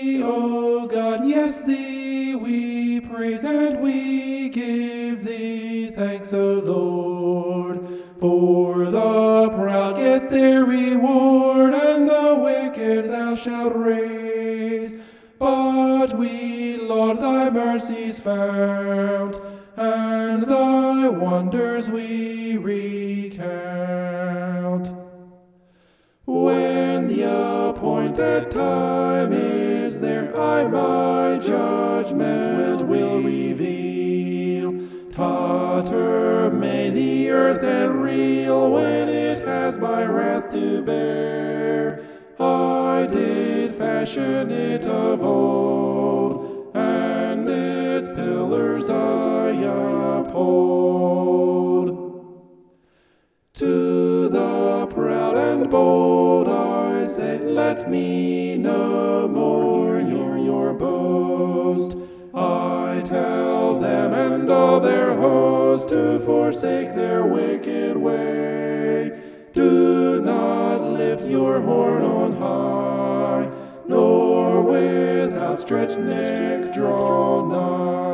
thee, O God, yes, thee we praise and we give thee thanks, O Lord. For the proud get their reward, and the wicked thou shalt raise. But we, Lord, thy mercies found, and thy wonders we recount. When the appointed time is there, I my judgment will reveal. Totter may the earth and reel when it has my wrath to bear. I did fashion it of old, and its pillars I uphold. To the proud and bold I say, let me no more hear your boast. I tell them and all their host to forsake their wicked way. Do not lift your horn on high, nor with outstretched neck draw nigh.